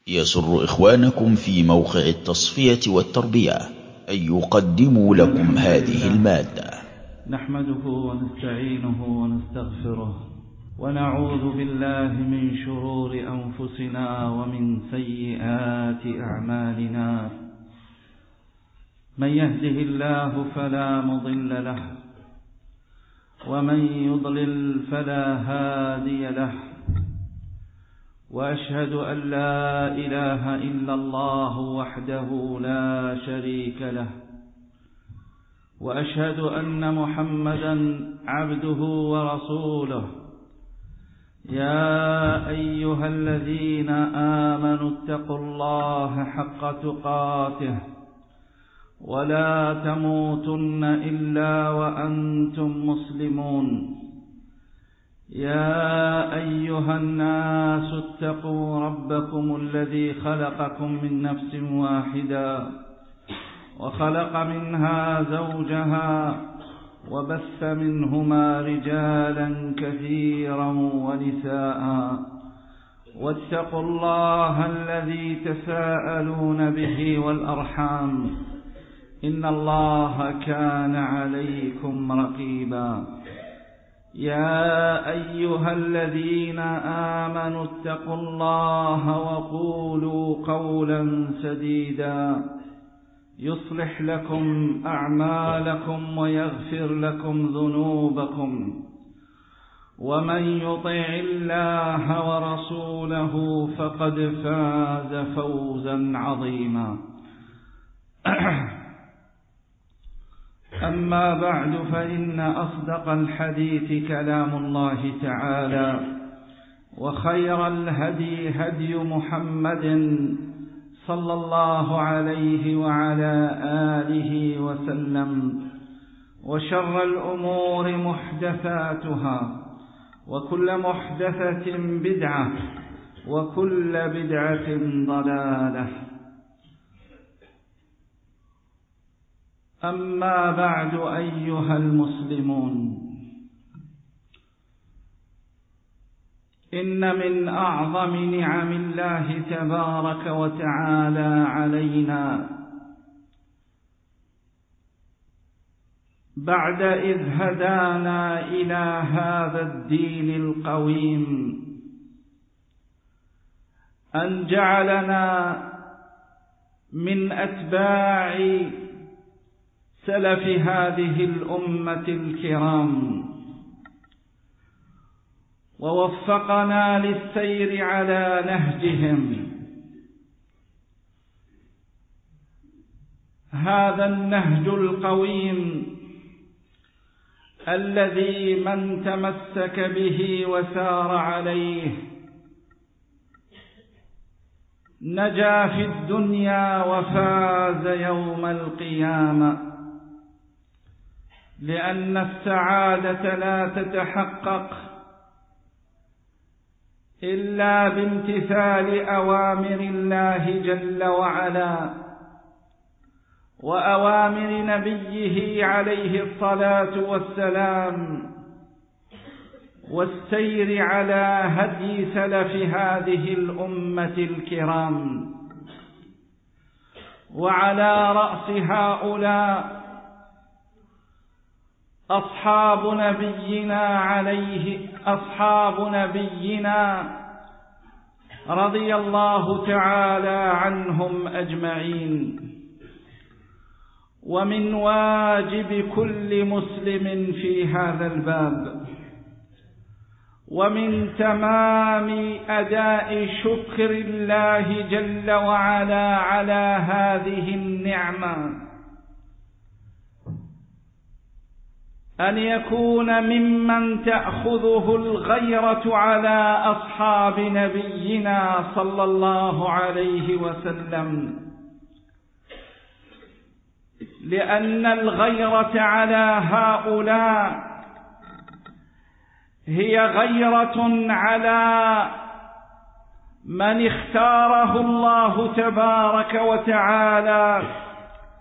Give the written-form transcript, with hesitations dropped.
يسر إخوانكم في موقع التصفية والتربية أن يقدموا لكم هذه المادة. نحمده ونستعينه ونستغفره ونعوذ بالله من شرور أنفسنا ومن سيئات أعمالنا. من يهده الله فلا مضل له ومن يضلل فلا هادي له، وأشهد أن لا إله إلا الله وحده لا شريك له، وأشهد أن محمدا عبده ورسوله. يا أيها الذين آمنوا اتقوا الله حق تقاته ولا تموتن إلا وأنتم مسلمون. يا أيها الناس اتقوا ربكم الذي خلقكم من نفس واحدة وخلق منها زوجها وبث منهما رجالا كثيرا ونساء، واتقوا الله الذي تساءلون به والأرحام إن الله كان عليكم رقيبا. يا أيها الذين آمنوا اتقوا الله وقولوا قولا سديدا يصلح لكم أعمالكم ويغفر لكم ذنوبكم، ومن يطع الله ورسوله فقد فاز فوزا عظيما. أما بعد، فإن أصدق الحديث كلام الله تعالى، وخير الهدي هدي محمد صلى الله عليه وعلى آله وسلم، وشر الأمور محدثاتها، وكل محدثة بدعة، وكل بدعة ضلالة. أما بعد، أيها المسلمون، إن من أعظم نعم الله تبارك وتعالى علينا بعد إذ هدانا إلى هذا الدين القويم أن جعلنا من أتباع سلف هذه الأمة الكرام، ووفقنا للسير على نهجهم. هذا النهج القويم الذي من تمسك به وسار عليه نجا في الدنيا وفاز يوم القيامة، لأن السعادة لا تتحقق إلا بامتثال أوامر الله جل وعلا وأوامر نبيه عليه الصلاة والسلام، والسير على هدي سلف هذه الأمة الكرام. وعلى رأس هؤلاء أصحاب نبينا رضي الله تعالى عنهم أجمعين. ومن واجب كل مسلم في هذا الباب، ومن تمام أداء شكر الله جل وعلا على هذه النعمة، أن يكون ممن تأخذه الغيرة على أصحاب نبينا صلى الله عليه وسلم، لأن الغيرة على هؤلاء هي غيرة على من اختاره الله تبارك وتعالى